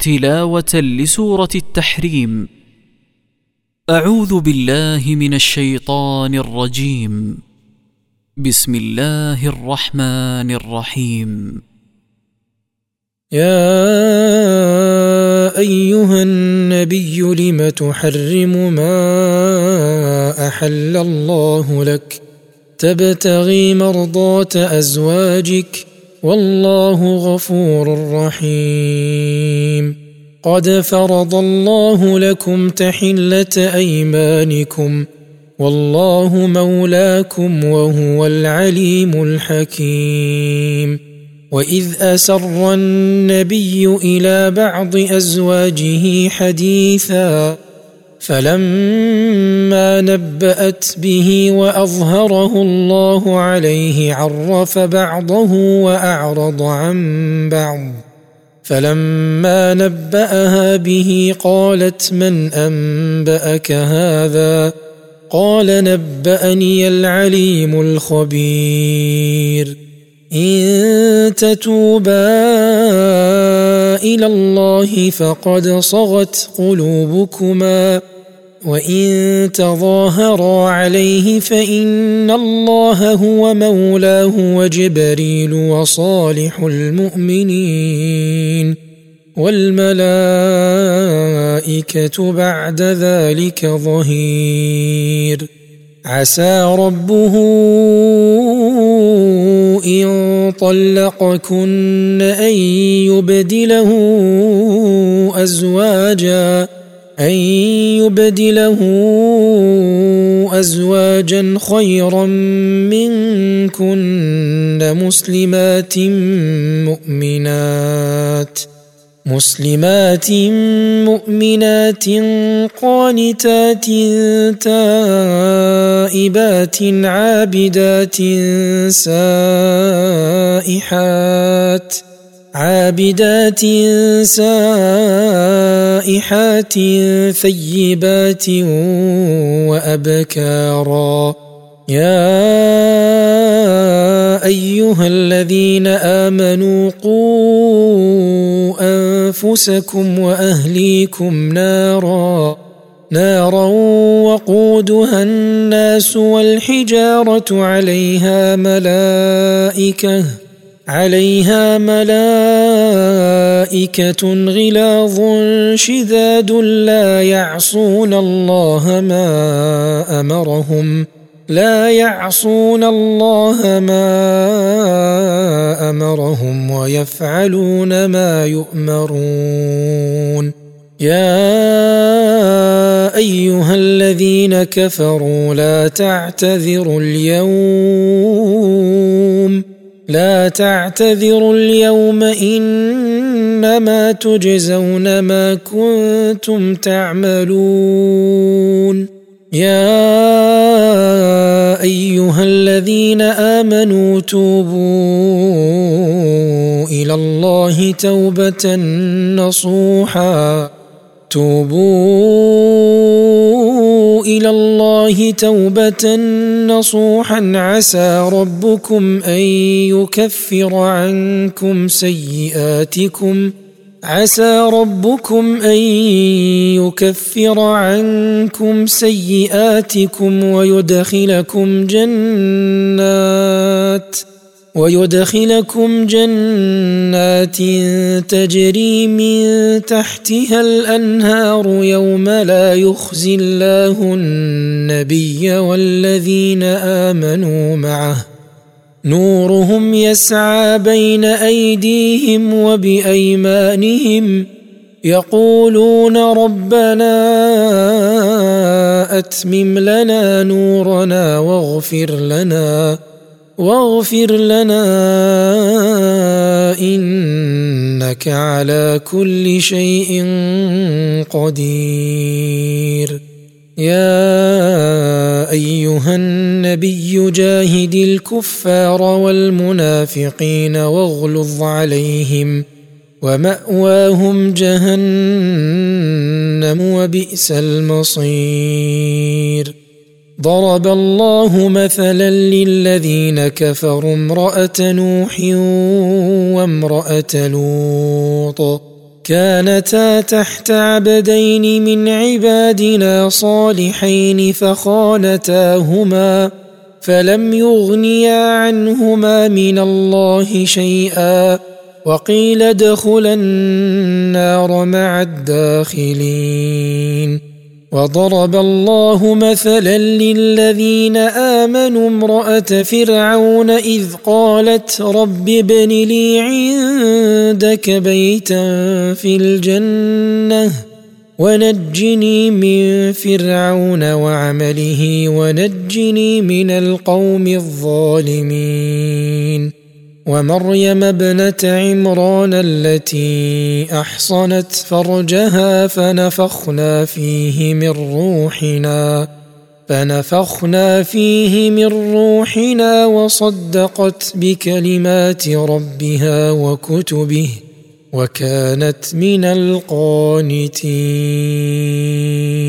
تلاوة لسورة التحريم. أعوذ بالله من الشيطان الرجيم. بسم الله الرحمن الرحيم. يا أيها النبي لم تحرم ما أحل الله لك تبتغي مرضات أزواجك والله غفور رحيم. قد فرض الله لكم تحلة أيمانكم والله مولاكم وهو العليم الحكيم. وإذ أسر النبي إلى بعض أزواجه حديثا فلما نبأت به وأظهره الله عليه عرف بعضه وأعرض عن بعض. فلما نبأها به قالت من أنبأك هذا؟ قال نبأني العليم الخبير. إن تتوبا إلى الله فقد صغت قلوبكما وإن تظاهرا عليه فإن الله هو مولاه وجبريل وصالح المؤمنين والملائكة بعد ذلك ظهير. عسى ربه إن طلقكن أن يبدله أزواجا خيرا منكن مسلمات مؤمنات قانتات تائبات عابدات سائحات ثيبات وأبكارا. يا أيها الذين آمنوا قوا أنفسكم وأهليكم نارا وقودها الناس والحجارة عليها ملائكة غلاظ شداد لا يعصون الله ما أمرهم ويفعلون ما يؤمرون. يا أيها الذين كفروا لا تعتذروا اليوم إنما تجزون ما كنتم تعملون. يا أيها الذين آمنوا توبوا إلى الله توبة نصوحا عسى ربكم أن يكفر عنكم سيئاتكم ويدخلكم جنات تجري من تحتها الأنهار يوم لا يخزي الله النبي والذين آمنوا معه نورهم يسعى بين أيديهم وبأيمانهم يقولون ربنا أتمم لنا نورنا واغفر لنا إنك على كل شيء قدير. يا أيها النبي جاهد الكفار والمنافقين واغلظ عليهم ومأواهم جهنم وبئس المصير. ضرب الله مثلا للذين كفروا امرأة نوح وامرأة لوط كانتا تحت عبدين من عبادنا صالحين فخانتاهما فلم يغنيا عنهما من الله شيئا وقيل ادخلا النار مع الداخلين. وضرب الله مثلا للذين آمنوا امرأة فرعون إذ قالت رب ابن لي عندك بيتا في الجنة ونجني من فرعون وعمله ونجني من القوم الظالمين. ومريم ابنة عمران التي أحصنت فرجها فنفخنا فيه من روحنا وصدقت بكلمات ربها وكتبه وكانت من القانتين.